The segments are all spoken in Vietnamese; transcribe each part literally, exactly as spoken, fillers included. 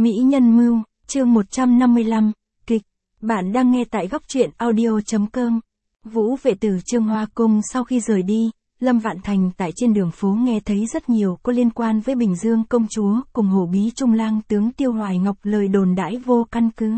Mỹ Nhân Mưu, chương một trăm năm mươi lăm, kịch. Bạn đang nghe tại góc truyện audio.com. Vũ vệ từ Trương Hoa Cung sau khi rời đi, Lâm Vạn Thành tại trên đường phố nghe thấy rất nhiều có liên quan với Bình Dương công chúa cùng hổ bí trung lang tướng Tiêu Hoài Ngọc lời đồn đãi vô căn cứ.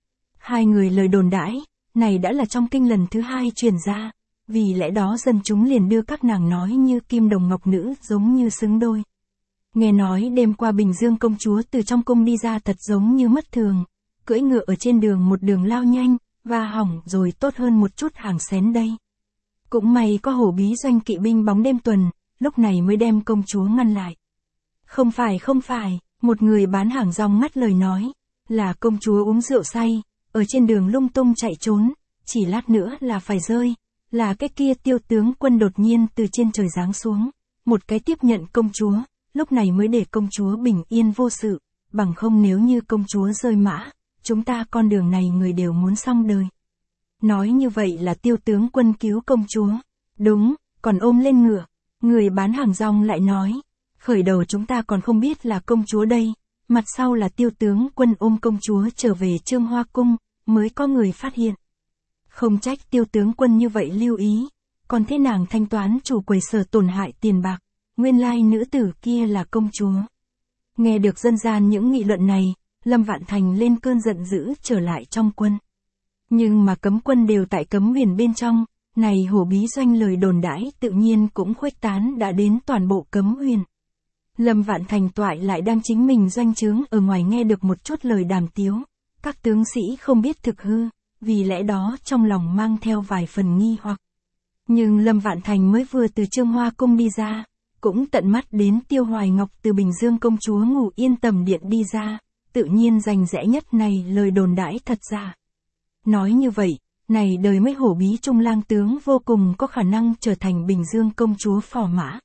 Hai người lời đồn đãi, này đã là trong kinh lần thứ hai truyền ra, vì lẽ đó dân chúng liền đưa các nàng nói như kim đồng ngọc nữ giống như xứng đôi. Nghe nói đêm qua Bình Dương công chúa từ trong cung đi ra thật giống như mất thường, cưỡi ngựa ở trên đường một đường lao nhanh, và hỏng rồi tốt hơn một chút hàng xén đây. Cũng may có hổ bí doanh kỵ binh bóng đêm tuần, lúc này mới đem công chúa ngăn lại. Không phải không phải, một người bán hàng rong ngắt lời nói, là công chúa uống rượu say, ở trên đường lung tung chạy trốn, chỉ lát nữa là phải rơi, là cái kia Tiêu tướng quân đột nhiên từ trên trời giáng xuống, một cái tiếp nhận công chúa. Lúc này mới để công chúa bình yên vô sự, bằng không nếu như công chúa rơi mã, chúng ta con đường này người đều muốn xong đời. Nói như vậy là Tiêu tướng quân cứu công chúa. Đúng, còn ôm lên ngựa. Người bán hàng rong lại nói, khởi đầu chúng ta còn không biết là công chúa đây, mặt sau là Tiêu tướng quân ôm công chúa trở về Trương Hoa Cung, mới có người phát hiện. Không trách Tiêu tướng quân như vậy lưu ý, còn thế nàng thanh toán chủ quầy sở tổn hại tiền bạc. Nguyên lai nữ tử kia là công chúa. Nghe được dân gian những nghị luận này, Lâm Vạn Thành lên cơn giận dữ trở lại trong quân. Nhưng mà cấm quân đều tại cấm huyền bên trong, này hổ bí doanh lời đồn đãi tự nhiên cũng khuếch tán đã đến toàn bộ cấm huyền. Lâm Vạn Thành toại lại đang chính mình doanh trướng ở ngoài nghe được một chút lời đàm tiếu, các tướng sĩ không biết thực hư, vì lẽ đó trong lòng mang theo vài phần nghi hoặc. Nhưng Lâm Vạn Thành mới vừa từ Trương Hoa Cung đi ra, cũng tận mắt đến Tiêu Hoài Ngọc từ Bình Dương công chúa ngủ yên tầm điện đi ra, tự nhiên rành rẽ nhất này lời đồn đãi thật ra. Nói như vậy, này đời mới hổ bí trung lang tướng vô cùng có khả năng trở thành Bình Dương công chúa phò mã.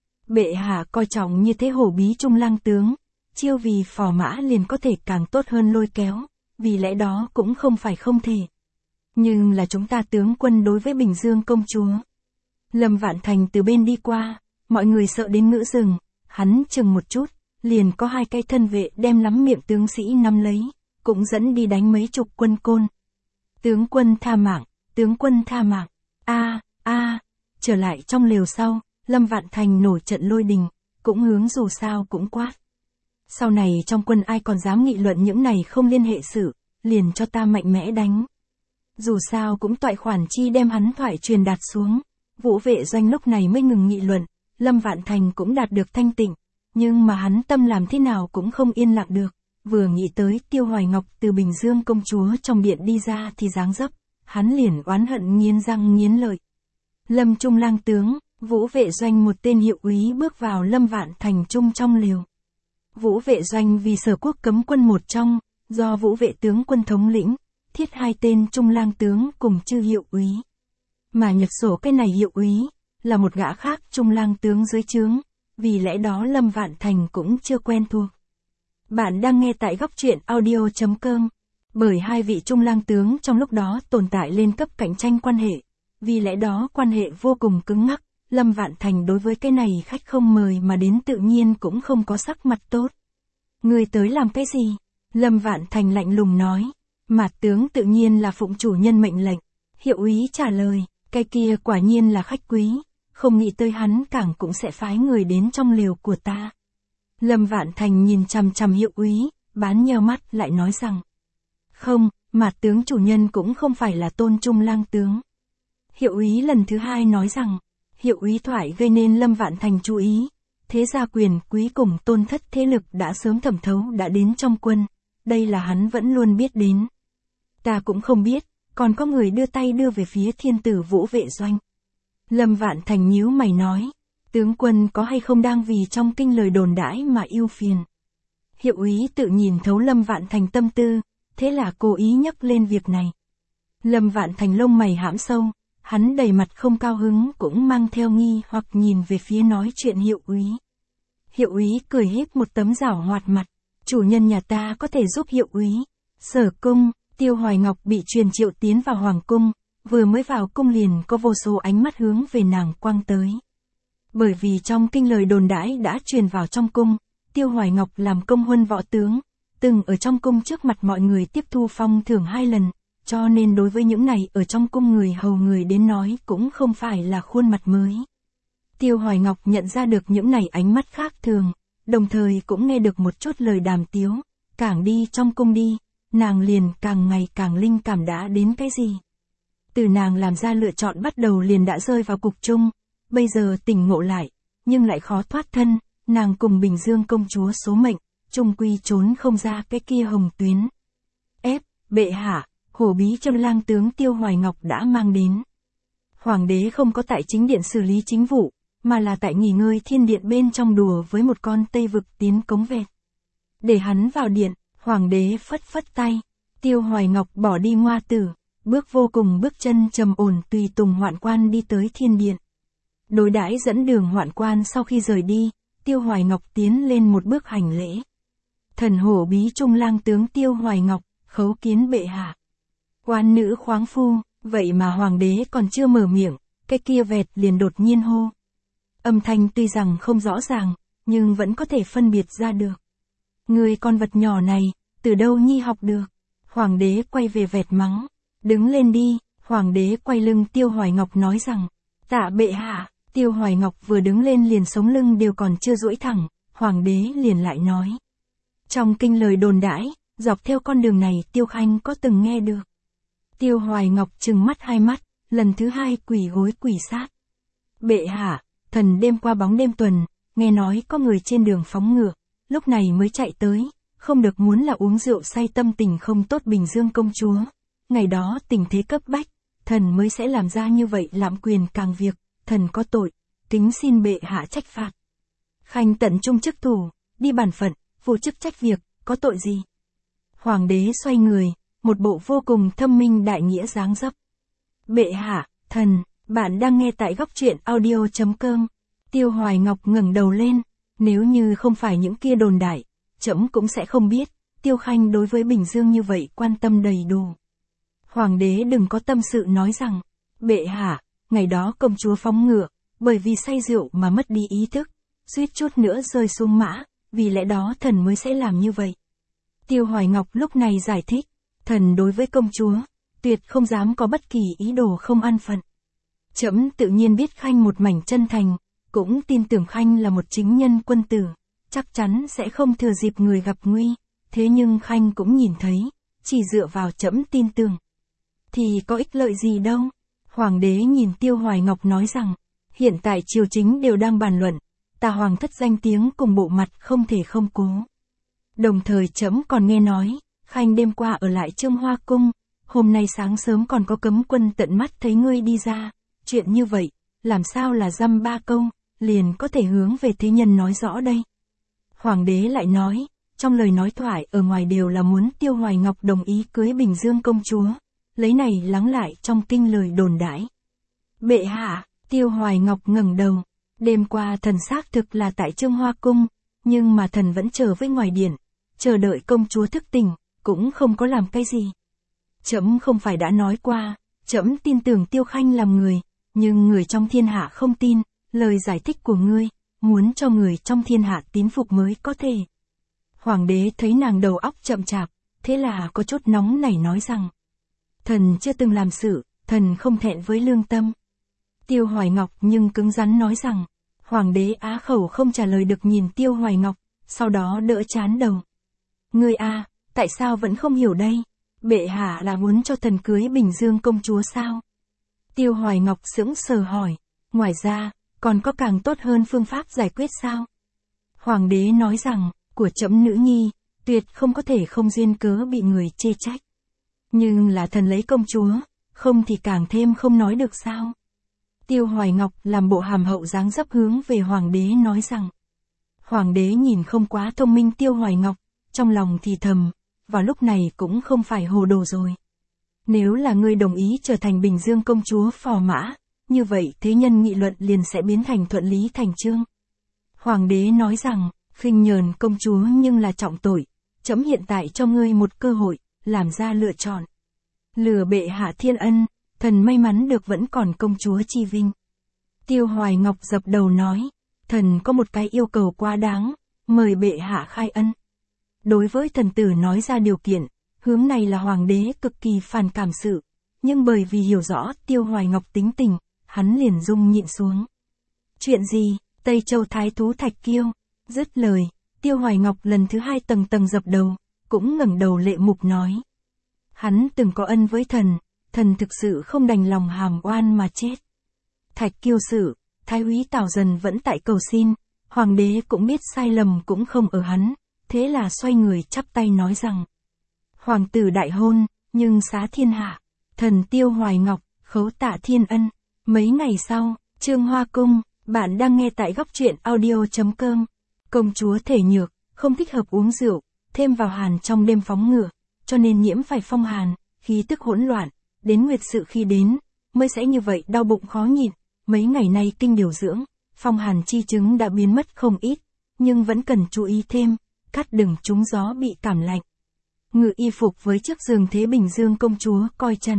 Bệ hạ coi trọng như thế hổ bí trung lang tướng, chiêu vì phò mã liền có thể càng tốt hơn lôi kéo, vì lẽ đó cũng không phải không thể. Nhưng là chúng ta tướng quân đối với Bình Dương công chúa. Lâm Vạn Thành từ bên đi qua. Mọi người sợ đến ngữ rừng, hắn chừng một chút, liền có hai cái thân vệ đem lắm miệng tướng sĩ nắm lấy, cũng dẫn đi đánh mấy chục quân côn. Tướng quân tha mạng, tướng quân tha mạng, a a trở lại trong lều sau, Lâm Vạn Thành nổi trận lôi đình, cũng hướng dù sao cũng quát. Sau này trong quân ai còn dám nghị luận những này không liên hệ sự, liền cho ta mạnh mẽ đánh. Dù sao cũng toại khoản chi đem hắn thoại truyền đạt xuống, Vũ vệ doanh lúc này mới ngừng nghị luận. Lâm Vạn Thành cũng đạt được thanh tịnh, nhưng mà hắn tâm làm thế nào cũng không yên lặng được, vừa nghĩ tới Tiêu Hoài Ngọc từ Bình Dương công chúa trong điện đi ra thì dáng dấp, hắn liền oán hận nghiến răng nghiến lợi. Lâm Trung lang tướng, Vũ vệ doanh một tên hiệu úy bước vào Lâm Vạn Thành trung trong liều. Vũ vệ doanh vì sở quốc cấm quân một trong, do Vũ vệ tướng quân thống lĩnh, thiết hai tên Trung lang tướng cùng chư hiệu úy. Mà nhật sổ cái này hiệu úy là một gã khác trung lang tướng dưới trướng, vì lẽ đó Lâm Vạn Thành cũng chưa quen thuộc. Bạn đang nghe tại góc truyện audio.com, bởi hai vị trung lang tướng trong lúc đó tồn tại lên cấp cạnh tranh quan hệ, vì lẽ đó quan hệ vô cùng cứng ngắc, Lâm Vạn Thành đối với cái này khách không mời mà đến tự nhiên cũng không có sắc mặt tốt. Người tới làm cái gì? Lâm Vạn Thành lạnh lùng nói, mạt tướng tự nhiên là phụng chủ nhân mệnh lệnh. Hiệu úy trả lời, cái kia quả nhiên là khách quý. Không nghĩ tới hắn càng cũng sẽ phái người đến trong lều của ta. Lâm Vạn Thành nhìn chằm chằm hiệu úy, bán nheo mắt lại nói rằng. Không, mà tướng chủ nhân cũng không phải là Tôn Trung lang tướng. Hiệu úy lần thứ hai nói rằng, hiệu úy thoại gây nên Lâm Vạn Thành chú ý. Thế gia quyền quý cùng tôn thất thế lực đã sớm thẩm thấu đã đến trong quân. Đây là hắn vẫn luôn biết đến. Ta cũng không biết, còn có người đưa tay đưa về phía thiên tử Vũ vệ doanh. Lâm Vạn Thành nhíu mày nói, tướng quân có hay không đang vì trong kinh lời đồn đãi mà yêu phiền. Hiệu úy tự nhìn thấu Lâm Vạn Thành tâm tư, thế là cố ý nhắc lên việc này. Lâm Vạn Thành lông mày hãm sâu, hắn đầy mặt không cao hứng cũng mang theo nghi hoặc nhìn về phía nói chuyện hiệu úy. Hiệu úy cười hết một tấm giảo hoạt mặt, chủ nhân nhà ta có thể giúp hiệu úy. Sở cung, Tiêu Hoài Ngọc bị truyền triệu tiến vào hoàng cung. Vừa mới vào cung liền có vô số ánh mắt hướng về nàng quang tới. Bởi vì trong kinh lời đồn đãi đã truyền vào trong cung, Tiêu Hoài Ngọc làm công huân võ tướng, từng ở trong cung trước mặt mọi người tiếp thu phong thưởng hai lần, cho nên đối với những này ở trong cung người hầu người đến nói cũng không phải là khuôn mặt mới. Tiêu Hoài Ngọc nhận ra được những này ánh mắt khác thường, đồng thời cũng nghe được một chút lời đàm tiếu, càng đi trong cung đi, nàng liền càng ngày càng linh cảm đã đến cái gì. Từ nàng làm ra lựa chọn bắt đầu liền đã rơi vào cục chung, bây giờ tỉnh ngộ lại, nhưng lại khó thoát thân, nàng cùng Bình Dương công chúa số mệnh, chung quy trốn không ra cái kia hồng tuyến. Ép, bệ hạ, hổ bí trong lang tướng Tiêu Hoài Ngọc đã mang đến. Hoàng đế không có tại chính điện xử lý chính vụ, mà là tại nghỉ ngơi thiên điện bên trong đùa với một con Tây Vực tiến cống vẹt. Để hắn vào điện, hoàng đế phất phất tay, Tiêu Hoài Ngọc bỏ đi ngoa tử, bước vô cùng bước chân trầm ổn tùy tùng hoạn quan đi tới thiên điện. Đối đãi dẫn đường hoạn quan sau khi rời đi, Tiêu Hoài Ngọc tiến lên một bước hành lễ. Thần hổ bí trung lang tướng Tiêu Hoài Ngọc, khấu kiến bệ hạ. Quan nữ khoáng phu, vậy mà hoàng đế còn chưa mở miệng, cái kia vẹt liền đột nhiên hô. Âm thanh tuy rằng không rõ ràng, nhưng vẫn có thể phân biệt ra được. Người con vật nhỏ này, từ đâu nhi học được? Hoàng đế quay về vẹt mắng. Đứng lên đi, hoàng đế quay lưng Tiêu Hoài Ngọc nói rằng. Tạ bệ hạ, Tiêu Hoài Ngọc vừa đứng lên liền sống lưng đều còn chưa duỗi thẳng, hoàng đế liền lại nói. Trong kinh lời đồn đãi, dọc theo con đường này Tiêu Khanh có từng nghe được. Tiêu Hoài Ngọc trừng mắt hai mắt, lần thứ hai quỳ gối quỳ sát. Bệ hạ, thần đêm qua bóng đêm tuần, nghe nói có người trên đường phóng ngựa, lúc này mới chạy tới, không được muốn là uống rượu say tâm tình không tốt Bình Dương công chúa. Ngày đó tình thế cấp bách, thần mới sẽ làm ra như vậy lạm quyền càng việc, thần có tội, kính xin bệ hạ trách phạt. Khanh tận trung chức thủ, đi bản phận, vô chức trách việc, có tội gì? Hoàng đế xoay người, một bộ vô cùng thâm minh đại nghĩa dáng dấp. Bệ hạ, thần, bạn đang nghe tại góc truyện audio chấm com. Tiêu Hoài Ngọc ngẩng đầu lên, nếu như không phải những kia đồn đại, trẫm cũng sẽ không biết, Tiêu Khanh đối với Bình Dương như vậy quan tâm đầy đủ. Hoàng đế đừng có tâm sự nói rằng, bệ hạ, ngày đó công chúa phóng ngựa, bởi vì say rượu mà mất đi ý thức, suýt chút nữa rơi xuống mã, vì lẽ đó thần mới sẽ làm như vậy. Tiêu Hoài Ngọc lúc này giải thích, thần đối với công chúa, tuyệt không dám có bất kỳ ý đồ không an phận. Trẫm tự nhiên biết Khanh một mảnh chân thành, cũng tin tưởng Khanh là một chính nhân quân tử, chắc chắn sẽ không thừa dịp người gặp nguy, thế nhưng Khanh cũng nhìn thấy, chỉ dựa vào trẫm tin tưởng, thì có ích lợi gì đâu. Hoàng đế nhìn Tiêu Hoài Ngọc nói rằng, hiện tại triều chính đều đang bàn luận, ta hoàng thất danh tiếng cùng bộ mặt không thể không cố. Đồng thời trẫm còn nghe nói, Khanh đêm qua ở lại Trương Hoa Cung, hôm nay sáng sớm còn có cấm quân tận mắt thấy ngươi đi ra, chuyện như vậy, làm sao là dăm ba câu, liền có thể hướng về thế nhân nói rõ đây. Hoàng đế lại nói, trong lời nói thoại ở ngoài đều là muốn Tiêu Hoài Ngọc đồng ý cưới Bình Dương công chúa, lấy này lắng lại trong kinh lời đồn đãi. Bệ hạ, Tiêu Hoài Ngọc ngẩng đầu, đêm qua thần xác thực là tại Trương Hoa Cung, nhưng mà thần vẫn chờ với ngoài điện, chờ đợi công chúa thức tỉnh, cũng không có làm cái gì. Trẫm không phải đã nói qua, trẫm tin tưởng Tiêu Khanh làm người, nhưng người trong thiên hạ không tin, lời giải thích của ngươi, muốn cho người trong thiên hạ tín phục mới có thể. Hoàng đế thấy nàng đầu óc chậm chạp, thế là có chút nóng nảy nói rằng, thần chưa từng làm sự, thần không thẹn với lương tâm. Tiêu Hoài Ngọc nhưng cứng rắn nói rằng, hoàng đế á khẩu không trả lời được nhìn Tiêu Hoài Ngọc, sau đó đỡ chán đầu. Ngươi a, tại sao vẫn không hiểu đây? Bệ hạ là muốn cho thần cưới Bình Dương công chúa sao? Tiêu Hoài Ngọc sững sờ hỏi, ngoài ra, còn có càng tốt hơn phương pháp giải quyết sao? Hoàng đế nói rằng, của trẫm nữ nhi, tuyệt không có thể không duyên cớ bị người chê trách. Nhưng là thần lấy công chúa, không thì càng thêm không nói được sao? Tiêu Hoài Ngọc làm bộ hàm hậu dáng dấp hướng về hoàng đế nói rằng. Hoàng đế nhìn không quá thông minh Tiêu Hoài Ngọc, trong lòng thì thầm, vào lúc này cũng không phải hồ đồ rồi. Nếu là ngươi đồng ý trở thành Bình Dương công chúa phò mã, như vậy thế nhân nghị luận liền sẽ biến thành thuận lý thành chương. Hoàng đế nói rằng, khinh nhờn công chúa nhưng là trọng tội, trẫm hiện tại cho ngươi một cơ hội, làm ra lựa chọn. Lừa bệ hạ thiên ân, thần may mắn được vẫn còn công chúa chi vinh. Tiêu Hoài Ngọc dập đầu nói, thần có một cái yêu cầu quá đáng, mời bệ hạ khai ân. Đối với thần tử nói ra điều kiện, hướng này là hoàng đế cực kỳ phản cảm sự. Nhưng bởi vì hiểu rõ Tiêu Hoài Ngọc tính tình, hắn liền dung nhịn xuống. Chuyện gì, Tây Châu thái thú Thạch Kiêu? Dứt lời, Tiêu Hoài Ngọc lần thứ hai tầng tầng dập đầu, cũng ngẩng đầu lệ mục nói. Hắn từng có ân với thần, thần thực sự không đành lòng hàm oan mà chết. Thạch Kiêu sự, Thái úy Tào Dần vẫn tại cầu xin, hoàng đế cũng biết sai lầm cũng không ở hắn, thế là xoay người chắp tay nói rằng. Hoàng tử đại hôn, nhưng xá thiên hạ, thần Tiêu Hoài Ngọc, khấu tạ thiên ân. Mấy ngày sau, Trương Hoa Cung, bạn đang nghe tại góc truyện audio.com. Công chúa thể nhược, không thích hợp uống rượu, thêm vào hàn trong đêm phóng ngựa, cho nên nhiễm phải phong hàn, khí tức hỗn loạn, đến nguyệt sự khi đến, mới sẽ như vậy đau bụng khó nhịn. Mấy ngày nay kinh điều dưỡng, phong hàn chi chứng đã biến mất không ít, nhưng vẫn cần chú ý thêm, cắt đừng trúng gió bị cảm lạnh. Ngự y phục với chiếc giường thế Bình Dương công chúa coi trần.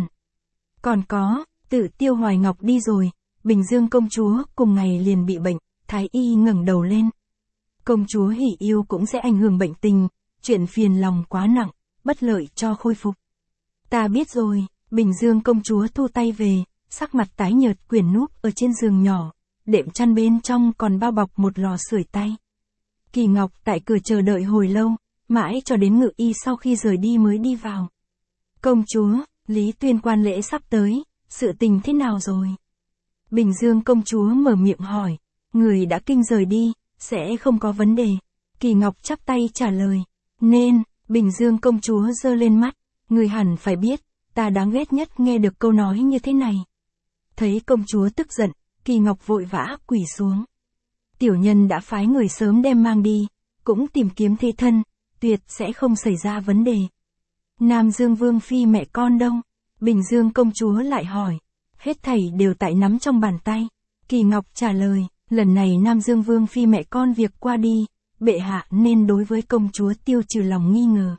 Còn có, tự Tiêu Hoài Ngọc đi rồi, Bình Dương công chúa cùng ngày liền bị bệnh, Thái y ngẩng đầu lên. Công chúa hỉ yêu cũng sẽ ảnh hưởng bệnh tình, chuyện phiền lòng quá nặng, bất lợi cho khôi phục. Ta biết rồi, Bình Dương công chúa thu tay về, sắc mặt tái nhợt quyển núp ở trên giường nhỏ, đệm chăn bên trong còn bao bọc một lò sưởi tay. Kỳ Ngọc tại cửa chờ đợi hồi lâu, mãi cho đến ngự y sau khi rời đi mới đi vào. Công chúa, Lý Tuyên quan lễ sắp tới, sự tình thế nào rồi? Bình Dương công chúa mở miệng hỏi, người đã kinh rời đi, sẽ không có vấn đề. Kỳ Ngọc chắp tay trả lời, nên, Bình Dương công chúa giơ lên mắt, người hẳn phải biết, ta đáng ghét nhất nghe được câu nói như thế này. Thấy công chúa tức giận, Kỳ Ngọc vội vã quỳ xuống. Tiểu nhân đã phái người sớm đem mang đi, cũng tìm kiếm thế thân, tuyệt sẽ không xảy ra vấn đề. Nam Dương Vương phi mẹ con đâu? Bình Dương công chúa lại hỏi. Hết thảy đều tại nắm trong bàn tay. Kỳ Ngọc trả lời, lần này Nam Dương Vương phi mẹ con việc qua đi, bệ hạ nên đối với công chúa tiêu trừ lòng nghi ngờ.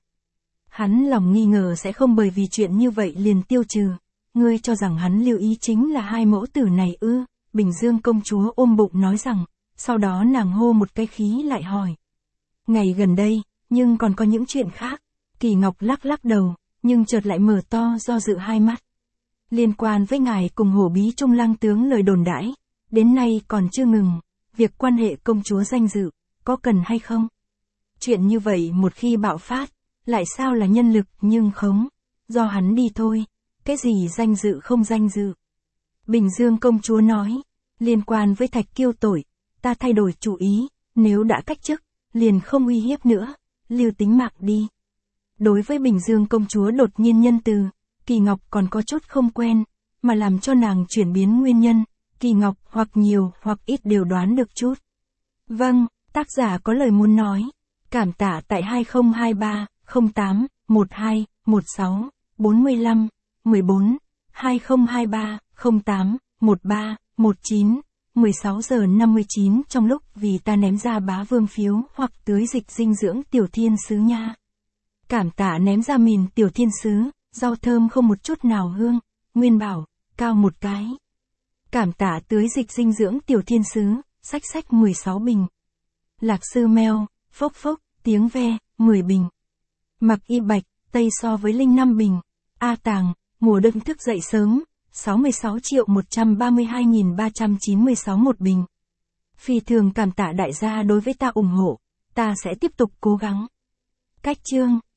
Hắn lòng nghi ngờ sẽ không bởi vì chuyện như vậy liền tiêu trừ. Ngươi cho rằng hắn lưu ý chính là hai mẫu tử này ư? Bình Dương công chúa ôm bụng nói rằng, sau đó nàng hô một cái khí lại hỏi. Ngày gần đây, nhưng còn có những chuyện khác. Kỳ Ngọc lắc lắc đầu, nhưng chợt lại mở to do dự hai mắt. Liên quan với ngài cùng Hổ Bí Trung lang tướng lời đồn đãi, đến nay còn chưa ngừng, việc quan hệ công chúa danh dự, có cần hay không? Chuyện như vậy một khi bạo phát, lại sao là nhân lực nhưng khống, do hắn đi thôi, cái gì danh dự không danh dự. Bình Dương công chúa nói, liên quan với Thạch Kiêu tội, ta thay đổi chủ ý, nếu đã cách chức, liền không uy hiếp nữa, lưu tính mạng đi. Đối với Bình Dương công chúa đột nhiên nhân từ, Kỳ Ngọc còn có chút không quen, mà làm cho nàng chuyển biến nguyên nhân, Kỳ Ngọc hoặc nhiều hoặc ít đều đoán được chút. Vâng, tác giả có lời muốn nói, cảm tạ tại hai không hai ba không tám một hai một sáu bốn lăm mười bốn hai không hai ba không tám một ba một chín mười sáu giờ năm mươi chín trong lúc vì ta ném ra bá vương phiếu hoặc tưới dịch dinh dưỡng tiểu thiên sứ nha. Cảm tạ ném ra mìn tiểu thiên sứ, rau thơm không một chút nào hương, Nguyên Bảo, cao một cái. Cảm tạ tưới dịch dinh dưỡng tiểu thiên sứ, sách sách mười sáu bình. Lạc sư meo, phốc phốc, tiếng ve, mười bình. Mặc y bạch, tây so với linh năm bình. A Tàng, mùa đông thức dậy sớm, sáu mươi sáu triệu một trăm ba mươi hai nghìn ba trăm chín mươi sáu một bình. Phi thường cảm tạ đại gia đối với ta ủng hộ, ta sẽ tiếp tục cố gắng. Cách chương